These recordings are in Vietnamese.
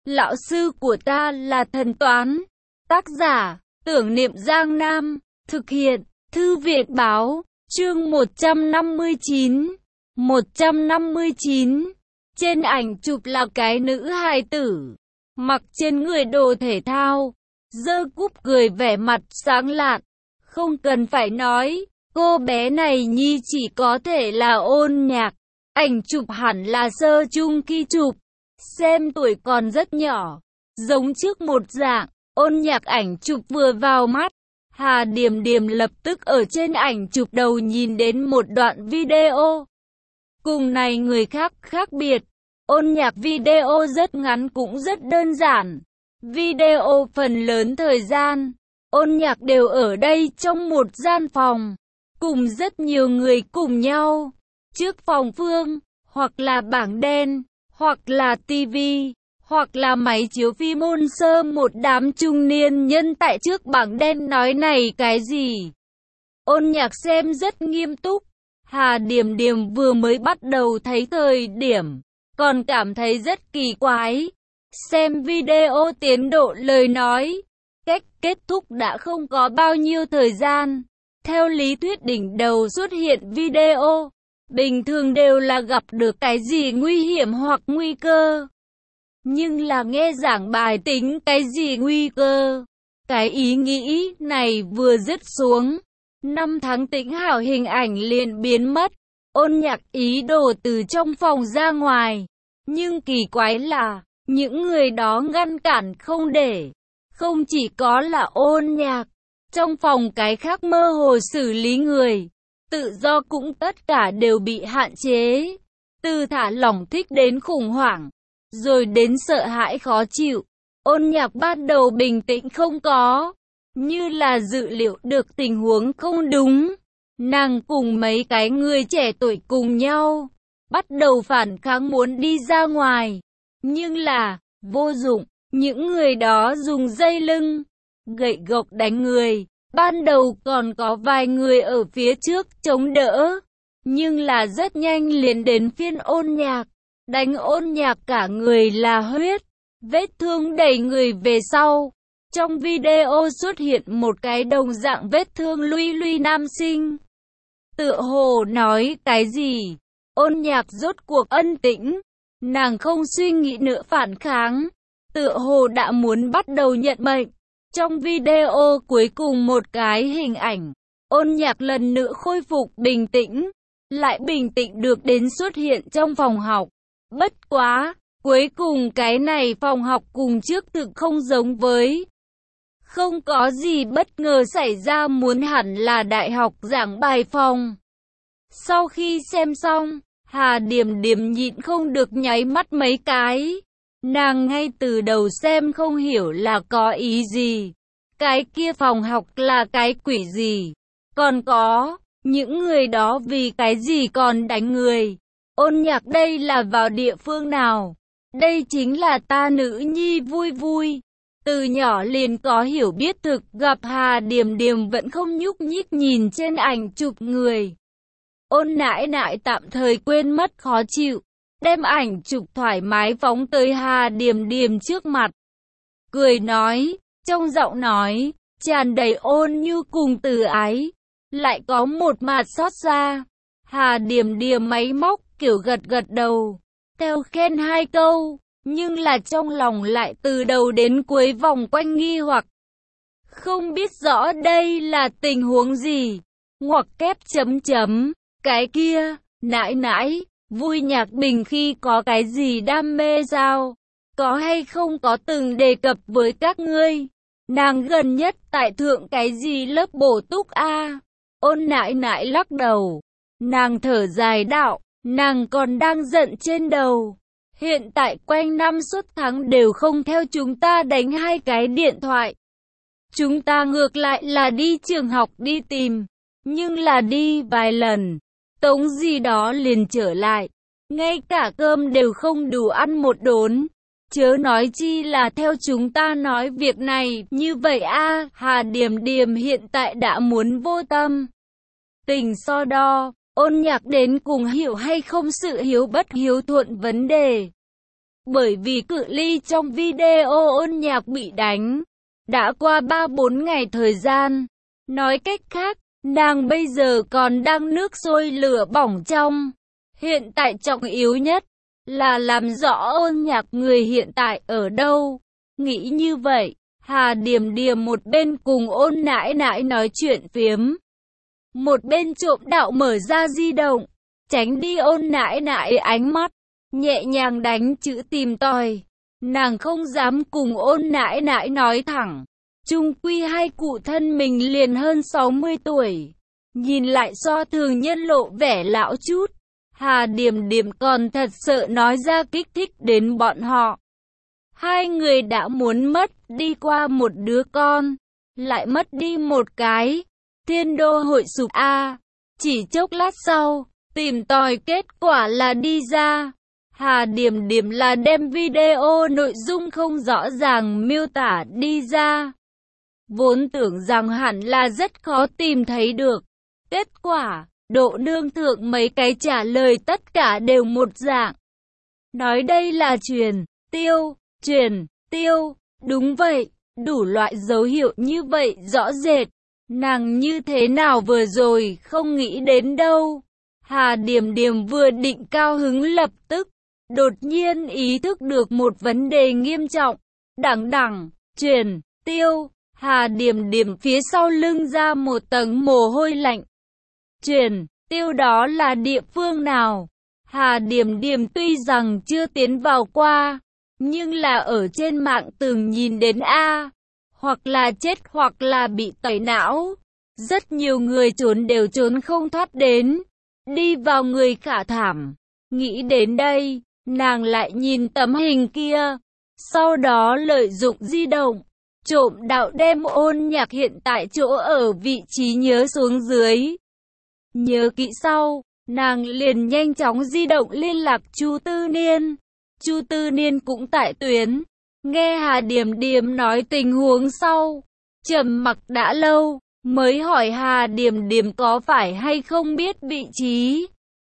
Lão sư của ta là thần toán. Tác giả, Tưởng Niệm Giang Nam. Thực hiện, Thư viện Báo. Chương 159. 159. Trên ảnh chụp là cái nữ hài tử, mặc trên người đồ thể thao, giơ cúp cười vẻ mặt sáng lạn. Không cần phải nói, cô bé này nhi chỉ có thể là Ôn Nhạc. Ảnh chụp hẳn là sơ chung khi chụp, xem tuổi còn rất nhỏ, giống trước một dạng. Ôn Nhạc ảnh chụp vừa vào mắt, Hà Điềm Điềm lập tức ở trên ảnh chụp đầu nhìn đến một đoạn video. Cùng này người khác khác biệt, Ôn Nhạc video rất ngắn cũng rất đơn giản. Video phần lớn thời gian, Ôn Nhạc đều ở đây trong một gian phòng, cùng rất nhiều người cùng nhau. Trước phòng phương, hoặc là bảng đen, hoặc là tivi, hoặc là máy chiếu phim ôn sơ. Một đám trung niên nhân tại trước bảng đen nói này cái gì. Ôn Nhạc xem rất nghiêm túc. Hà Điềm Điềm vừa mới bắt đầu thấy thời điểm, còn cảm thấy rất kỳ quái. Xem video tiến độ lời nói, cách kết thúc đã không có bao nhiêu thời gian. Theo lý thuyết đỉnh đầu xuất hiện video, bình thường đều là gặp được cái gì nguy hiểm hoặc nguy cơ. Nhưng là nghe giảng bài tính cái gì nguy cơ. Cái ý nghĩ này vừa dứt xuống, 5 tháng Tĩnh Hảo hình ảnh liền biến mất. Ôn Nhạc ý đồ từ trong phòng ra ngoài, nhưng kỳ quái là những người đó ngăn cản không để. Không chỉ có là Ôn Nhạc, trong phòng cái khác mơ hồ xử lý người, tự do cũng tất cả đều bị hạn chế. Từ thả lỏng thích đến khủng hoảng, rồi đến sợ hãi khó chịu. Ôn Nhạc ban đầu bình tĩnh không có, như là dự liệu được tình huống không đúng. Nàng cùng mấy cái người trẻ tuổi cùng nhau, bắt đầu phản kháng muốn đi ra ngoài. Nhưng là, vô dụng, những người đó dùng dây lưng, gậy gộc đánh người. Ban đầu còn có vài người ở phía trước chống đỡ, nhưng là rất nhanh liền đến phiên Ôn Nhạc. Đánh Ôn Nhạc cả người là huyết, vết thương đầy người về sau. Trong video xuất hiện một cái đồng dạng vết thương luy luy nam sinh. Tựa hồ nói cái gì, Ôn Nhạc rốt cuộc ân tĩnh. Nàng không suy nghĩ nữa phản kháng, tựa hồ đã muốn bắt đầu nhận mệnh. Trong video cuối cùng một cái hình ảnh, Ôn Nhạc lần nữa khôi phục bình tĩnh, lại bình tĩnh được đến xuất hiện trong phòng học. Bất quá, cuối cùng cái này phòng học cùng trước thực không giống với. Không có gì bất ngờ xảy ra, muốn hẳn là đại học giảng bài phòng. Sau khi xem xong, Hà Điềm Điềm nhịn không được nháy mắt mấy cái. Nàng ngay từ đầu xem không hiểu là có ý gì. Cái kia phòng học là cái quỷ gì? Còn có, những người đó vì cái gì còn đánh người? Ôn Nhạc đây là vào địa phương nào? Đây chính là ta nữ nhi vui vui. Từ nhỏ liền có hiểu biết thực, gặp Hà Điềm Điềm vẫn không nhúc nhích nhìn trên ảnh chụp người. Ôn nãi nãi tạm thời quên mất khó chịu, đem ảnh chụp thoải mái phóng tới Hà Điềm Điềm trước mặt. Cười nói, trong giọng nói, tràn đầy ôn nhu cùng từ ái, lại có một mạt xót xa. Hà Điềm Điềm máy móc kiểu gật gật đầu, theo khen hai câu, nhưng là trong lòng lại từ đầu đến cuối vòng quanh nghi hoặc. Không biết rõ đây là tình huống gì, ngoặc kép chấm chấm, cái kia, nãi nãi, Vui Nhạc Bình khi có cái gì đam mê sao? Có hay không có từng đề cập với các ngươi? Nàng gần nhất tại thượng cái gì lớp bổ túc a? Ôn nãi nãi lắc đầu. Nàng thở dài đạo, nàng còn đang giận trên đầu. Hiện tại quanh năm suốt tháng đều không theo chúng ta đánh hai cái điện thoại. Chúng ta ngược lại là đi trường học đi tìm, nhưng là đi vài lần, tống gì đó liền trở lại. Ngay cả cơm đều không đủ ăn một đốn, chớ nói chi là theo chúng ta nói việc này như vậy a. Hà Điềm Điềm hiện tại đã muốn vô tâm tình so đo. Ôn Nhạc đến cùng hiểu hay không sự hiếu bất hiếu thuận vấn đề. Bởi vì cự ly trong video ôn nhạc bị đánh đã qua 3-4 ngày thời gian. Nói cách khác, nàng bây giờ còn đang nước sôi lửa bỏng trong. Hiện tại trọng yếu nhất là làm rõ ôn nhạc người hiện tại ở đâu. Nghĩ như vậy, Hà Điềm Điềm một bên cùng ôn nãi nãi nói chuyện phiếm, một bên trộm đạo mở ra di động, tránh đi ôn nãi nãi ánh mắt, nhẹ nhàng đánh chữ tìm tòi. Nàng không dám cùng ôn nãi nãi nói thẳng. Chung quy hai cụ thân mình liền hơn 60 tuổi. Nhìn lại so thường nhân lộ vẻ lão chút. Hà Điềm Điềm còn thật sợ nói ra kích thích đến bọn họ. Hai người đã muốn mất đi qua một đứa con, lại mất đi một cái. Thiên đô hội sụp a. Chỉ chốc lát sau, tìm tòi kết quả là đi ra. Hà Điềm Điềm là đem video nội dung không rõ ràng miêu tả đi ra. Vốn tưởng rằng hẳn là rất khó tìm thấy được. Kết quả, độ nương thượng mấy cái trả lời tất cả đều một dạng. Nói đây là truyền tiêu, đúng vậy, đủ loại dấu hiệu như vậy rõ rệt. Nàng như thế nào vừa rồi không nghĩ đến đâu. Hà Điềm Điềm vừa định cao hứng lập tức, đột nhiên ý thức được một vấn đề nghiêm trọng. Truyền tiêu. Hà Điềm Điềm phía sau lưng ra một tầng mồ hôi lạnh. Truyền tiêu đó là địa phương nào? Hà Điềm Điềm tuy rằng chưa tiến vào qua, nhưng là ở trên mạng từng nhìn đến hoặc là chết hoặc là bị tẩy não. Rất nhiều người trốn đều trốn không thoát đến. Đi vào người khả thảm. Nghĩ đến đây, nàng lại nhìn tấm hình kia. Sau đó lợi dụng di động, trộm đạo đem ôn nhạc hiện tại chỗ ở vị trí nhớ xuống dưới. Nhớ kỹ sau, nàng liền nhanh chóng di động liên lạc Chu Tư Niên. Chu Tư Niên cũng tại tuyến. Nghe Hà Điềm Điềm nói tình huống sau, trầm mặc đã lâu, mới hỏi Hà Điềm Điềm có phải hay không biết vị trí.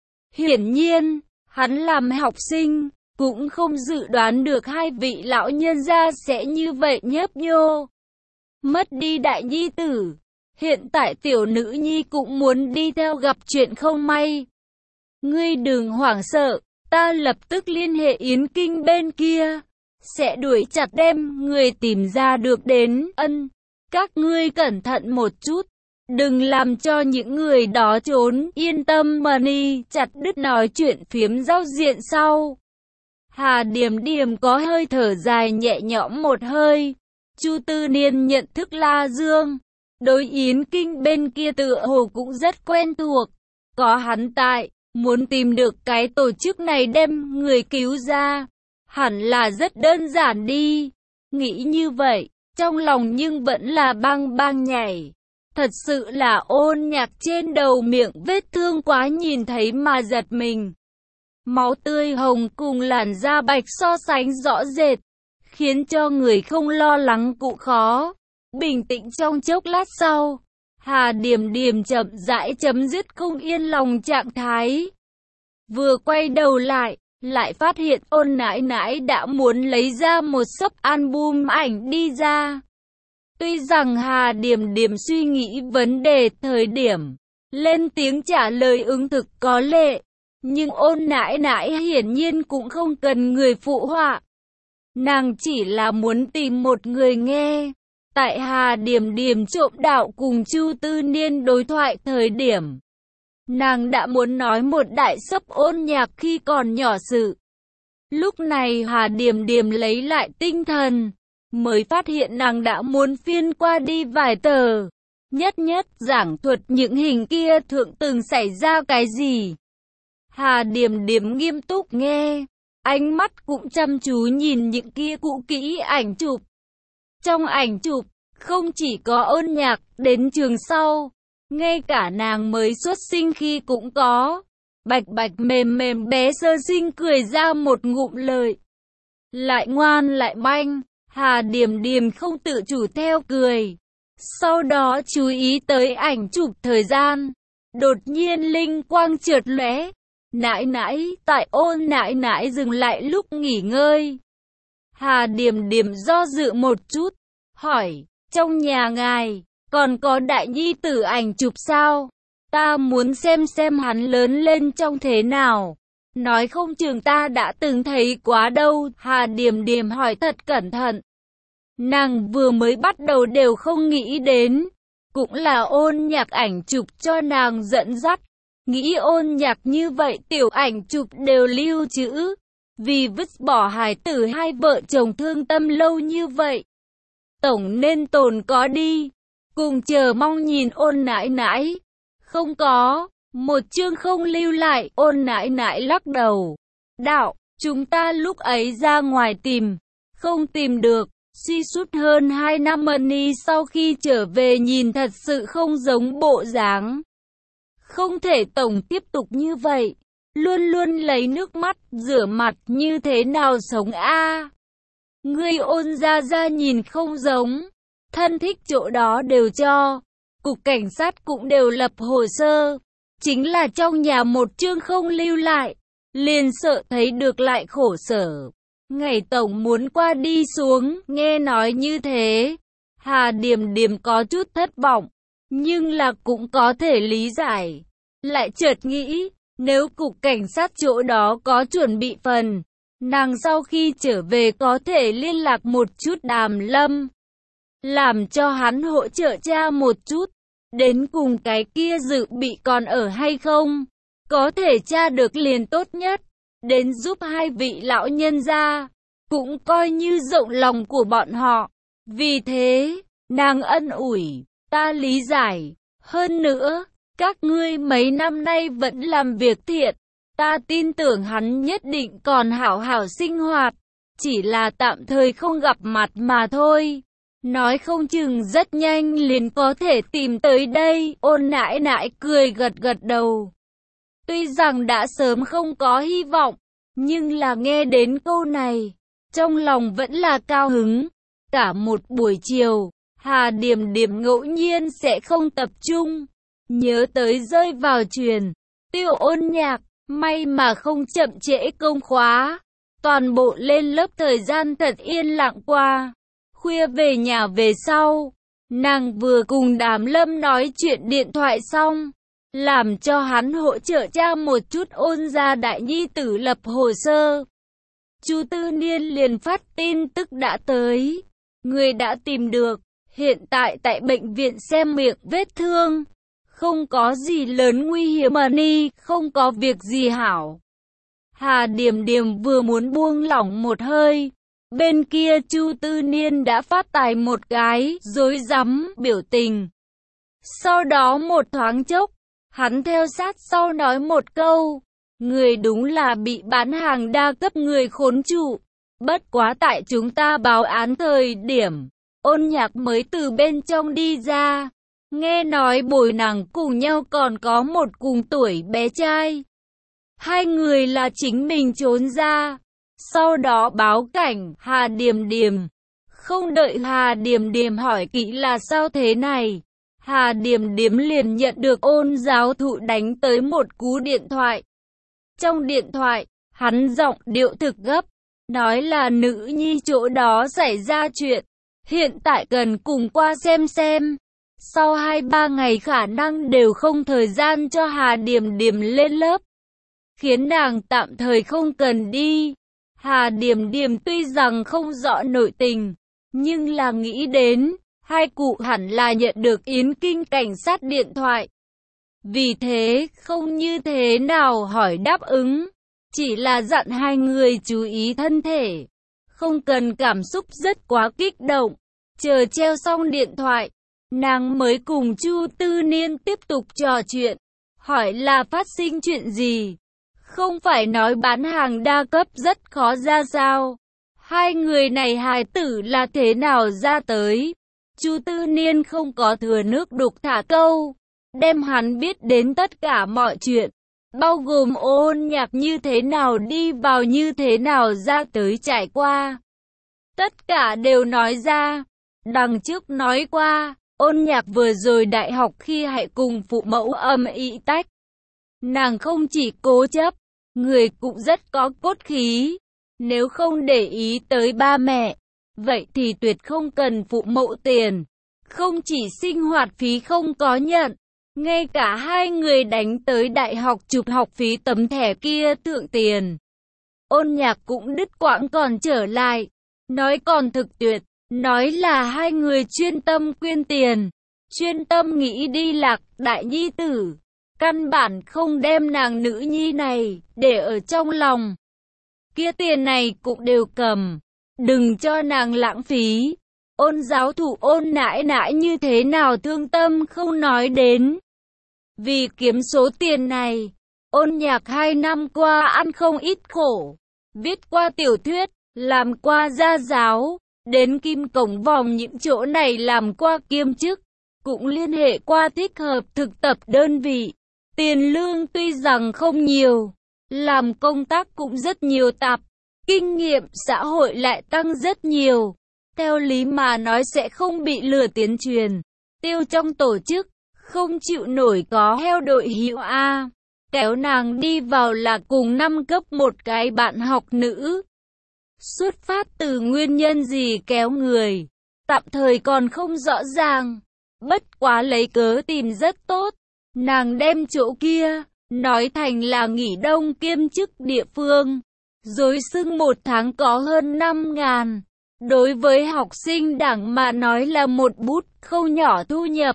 Hiển nhiên, hắn làm học sinh, cũng không dự đoán được hai vị lão nhân gia sẽ như vậy nhấp nhô. Mất đi đại nhi tử, hiện tại tiểu nữ nhi cũng muốn đi theo gặp chuyện không may. Ngươi đừng hoảng sợ, ta lập tức liên hệ Yến Kinh bên kia, sẽ đuổi chặt đem người tìm ra được đến. Các ngươi cẩn thận một chút, đừng làm cho những người đó trốn. Yên tâm Money chặt đứt nói chuyện phiếm giao diện sau. Hà Điềm Điềm có hơi thở dài nhẹ nhõm một hơi. Chu Tư Niên nhận thức La Dương, đối Yến Kinh bên kia tựa hồ cũng rất quen thuộc. Có hắn tại, muốn tìm được cái tổ chức này đem người cứu ra, hẳn là rất đơn giản đi. Nghĩ như vậy, trong lòng nhưng vẫn là bang bang nhảy. Thật sự là ôn nhạc trên đầu miệng vết thương quá nhìn thấy mà giật mình. Máu tươi hồng cùng làn da bạch so sánh rõ rệt, khiến cho người không lo lắng cũng khó. Bình tĩnh trong chốc lát sau, Hà Điềm Điềm chậm rãi chấm dứt không yên lòng trạng thái. Vừa quay đầu lại phát hiện ôn nãi nãi đã muốn lấy ra một xấp album ảnh đi ra. Tuy rằng Hà Điềm Điềm suy nghĩ vấn đề thời điểm lên tiếng trả lời ứng thực có lệ, nhưng ôn nãi nãi hiển nhiên cũng không cần người phụ họa. Nàng chỉ là muốn tìm một người nghe. Tại Hà Điềm Điềm trộm đạo cùng Chu Tư Niên đối thoại thời điểm, nàng đã muốn nói một đại xấp ôn nhạc khi còn nhỏ sự. Lúc này Hà Điềm Điềm lấy lại tinh thần, mới phát hiện nàng đã muốn phiên qua đi vài tờ, nhất giảng thuật những hình kia thượng từng xảy ra cái gì. Hà Điềm Điềm nghiêm túc nghe, ánh mắt cũng chăm chú nhìn những kia cũ kỹ ảnh chụp. Trong ảnh chụp, không chỉ có ôn nhạc đến trường sau, ngay cả nàng mới xuất sinh khi cũng có. Bạch bạch mềm mềm bé sơ sinh cười ra một ngụm lời. Lại ngoan lại manh, Hà Điềm Điềm không tự chủ theo cười. Sau đó chú ý tới ảnh chụp thời gian. Đột nhiên linh quang chợt lóe, Nãi nãi, tại Ôn nãi nãi dừng lại lúc nghỉ ngơi. Hà Điềm Điềm do dự một chút, hỏi, trong nhà ngài, còn có đại nhi tử ảnh chụp sao? Ta muốn xem hắn lớn lên trông thế nào. Nói không chừng ta đã từng thấy quá đâu. Hà Điềm Điềm hỏi thật cẩn thận. Nàng vừa mới bắt đầu đều không nghĩ đến. Cũng là Ôn Nhạc ảnh chụp cho nàng dẫn dắt. Nghĩ Ôn Nhạc như vậy tiểu ảnh chụp đều lưu trữ. Vì vứt bỏ hài tử hai vợ chồng thương tâm lâu như vậy. Tổng nên tồn có đi. Cùng chờ mong nhìn Ôn nãi nãi. Không có, một chương không lưu lại. Ôn nãi nãi lắc đầu. Đạo, chúng ta lúc ấy ra ngoài tìm, không tìm được. Suy sút hơn 2 năm Mani sau khi trở về nhìn thật sự không giống bộ dáng. Không thể tổng tiếp tục như vậy. Luôn luôn lấy nước mắt rửa mặt như thế nào sống a? Ngươi Ôn gia gia nhìn không giống. Thân thích chỗ đó đều cho. Cục cảnh sát cũng đều lập hồ sơ. Chính là trong nhà một chương không lưu lại. Liền sợ thấy được lại khổ sở. Ngày tổng muốn qua đi xuống, nghe nói như thế. Hà Điềm Điềm có chút thất vọng. Nhưng là cũng có thể lý giải. Lại chợt nghĩ, nếu cục cảnh sát chỗ đó có chuẩn bị phần, nàng sau khi trở về có thể liên lạc một chút Đàm Lâm. Làm cho hắn hỗ trợ cha một chút. Đến cùng cái kia dự bị còn ở hay không? Có thể tra được liền tốt nhất. Đến giúp hai vị lão nhân gia. Cũng coi như rộng lòng của bọn họ. Vì thế, nàng ân ủi. Ta lý giải. Hơn nữa, các ngươi mấy năm nay vẫn làm việc thiện. Ta tin tưởng hắn nhất định còn hảo hảo sinh hoạt. Chỉ là tạm thời không gặp mặt mà thôi. Nói không chừng rất nhanh liền có thể tìm tới đây. Ôn nãi nãi cười gật gật đầu. Tuy rằng đã sớm không có hy vọng, nhưng là nghe đến câu này, trong lòng vẫn là cao hứng. Cả một buổi chiều, Hà Điềm Điềm ngẫu nhiên sẽ không tập trung. Nhớ tới rơi vào truyền. Tiêu Ôn Nhạc, may mà không chậm trễ công khóa. Toàn bộ lên lớp thời gian thật yên lặng qua. Khuya về nhà về sau, nàng vừa cùng Đàm Lâm nói chuyện điện thoại xong, làm cho hắn hỗ trợ cha một chút Ôn gia đại nhi tử lập hồ sơ. Chu Tư Niên liền phát tin tức đã tới, người đã tìm được, hiện tại tại bệnh viện xem miệng vết thương, không có gì lớn nguy hiểm mà ni, không có việc gì hảo. Hà Điềm Điềm vừa muốn buông lỏng một hơi. Bên kia Chu Tư Niên đã phát tài một cái rối rắm biểu tình. Sau đó một thoáng chốc, hắn theo sát sau nói một câu. Người đúng là bị bán hàng đa cấp người khốn trụ. Bất quá tại chúng ta báo án thời điểm, Ôn Nhạc mới từ bên trong đi ra. Nghe nói bồi nàng cùng nhau còn có một cùng tuổi bé trai. Hai người là chính mình trốn ra. Sau đó báo cảnh Hà Điềm Điềm. Không đợi Hà Điềm Điềm hỏi kỹ là sao thế này, Hà Điềm Điềm liền nhận được Ôn giáo thụ đánh tới một cú điện thoại. Trong điện thoại, hắn giọng điệu thực gấp, nói là nữ nhi chỗ đó xảy ra chuyện, hiện tại cần cùng qua xem. Sau 2-3 ngày khả năng đều không thời gian cho Hà Điềm Điềm lên lớp, khiến nàng tạm thời không cần đi. Hà Điềm Điềm tuy rằng không rõ nội tình, nhưng là nghĩ đến, hai cụ hẳn là nhận được Yến Kinh cảnh sát điện thoại. Vì thế, không như thế nào hỏi đáp ứng, chỉ là dặn hai người chú ý thân thể, không cần cảm xúc rất quá kích động. Chờ treo xong điện thoại, nàng mới cùng Chu Tư Niên tiếp tục trò chuyện, hỏi là phát sinh chuyện gì. Không phải nói bán hàng đa cấp rất khó ra sao? Hai người này hài tử là thế nào ra tới? Chu Tư Niên không có thừa nước đục thả câu, đem hắn biết đến tất cả mọi chuyện, bao gồm Ôn Nhạc như thế nào đi vào như thế nào ra tới trải qua. Tất cả đều nói ra. Đằng trước nói qua, Ôn Nhạc vừa rồi đại học khi hãy cùng phụ mẫu âm ĩ tách Nàng không chỉ cố chấp, người cũng rất có cốt khí. Nếu không để ý tới ba mẹ, vậy thì tuyệt không cần phụ mẫu tiền. Không chỉ sinh hoạt phí không có nhận, ngay cả hai người đánh tới đại học chụp học phí tấm thẻ kia thượng tiền. Ôn Nhạc cũng đứt quãng còn trở lại, nói còn thực tuyệt, nói là hai người chuyên tâm quyên tiền, chuyên tâm nghĩ đi lạc đại nhi tử, căn bản không đem nàng nữ nhi này để ở trong lòng. Kia tiền này cũng đều cầm, đừng cho nàng lãng phí. Ôn giáo thủ Ôn nãi nãi như thế nào thương tâm không nói đến. Vì kiếm số tiền này, Ôn Nhạc 2 năm qua ăn không ít khổ, viết qua tiểu thuyết, làm qua gia giáo, đến Kim Cổng Vòng những chỗ này làm qua kiêm chức, cũng liên hệ qua thích hợp thực tập đơn vị. Tiền lương tuy rằng không nhiều, làm công tác cũng rất nhiều tạp, kinh nghiệm xã hội lại tăng rất nhiều. Theo lý mà nói sẽ không bị lừa tiến truyền, tiêu trong tổ chức, không chịu nổi có heo đội hữu A. Kéo nàng đi vào là cùng năm cấp một cái bạn học nữ. Xuất phát từ nguyên nhân gì kéo người, tạm thời còn không rõ ràng. Bất quá lấy cớ tìm rất tốt, nàng đem chỗ kia, nói thành là nghỉ đông kiêm chức địa phương. Dối xưng 1 tháng có hơn 5.000. Đối với học sinh đảng mà nói là một bút không nhỏ thu nhập.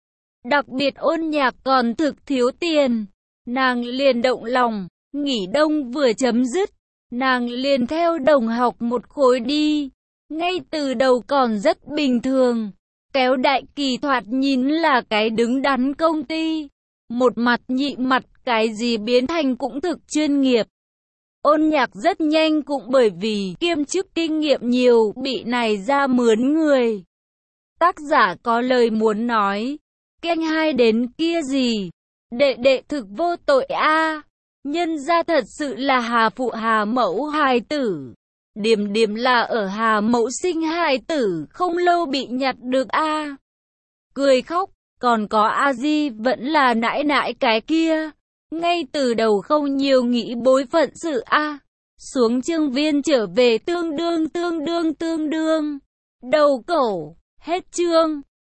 Đặc biệt Ôn Nhạc còn thực thiếu tiền. Nàng liền động lòng, nghỉ đông vừa chấm dứt, nàng liền theo đồng học một khối đi. Ngay từ đầu còn rất bình thường, kéo Đại Kỳ thoạt nhìn là cái đứng đắn công ty. Một mặt nhị mặt cái gì biến thành cũng thực chuyên nghiệp. Ôn Nhạc rất nhanh cũng bởi vì kiêm chức kinh nghiệm nhiều bị này ra mướn người. Tác giả có lời muốn nói, keng hai đến kia gì, đệ thực vô tội a, nhân ra thật sự là Hà phụ Hà mẫu hài tử. Điểm là ở Hà mẫu sinh hài tử không lâu bị nhặt được a. Cười khóc, còn có a di vẫn là nãi nãi cái kia. Ngay từ đầu không nhiều nghĩ bối phận sự a. Xuống chương viên trở về tương đương. Đầu cẩu, hết chương.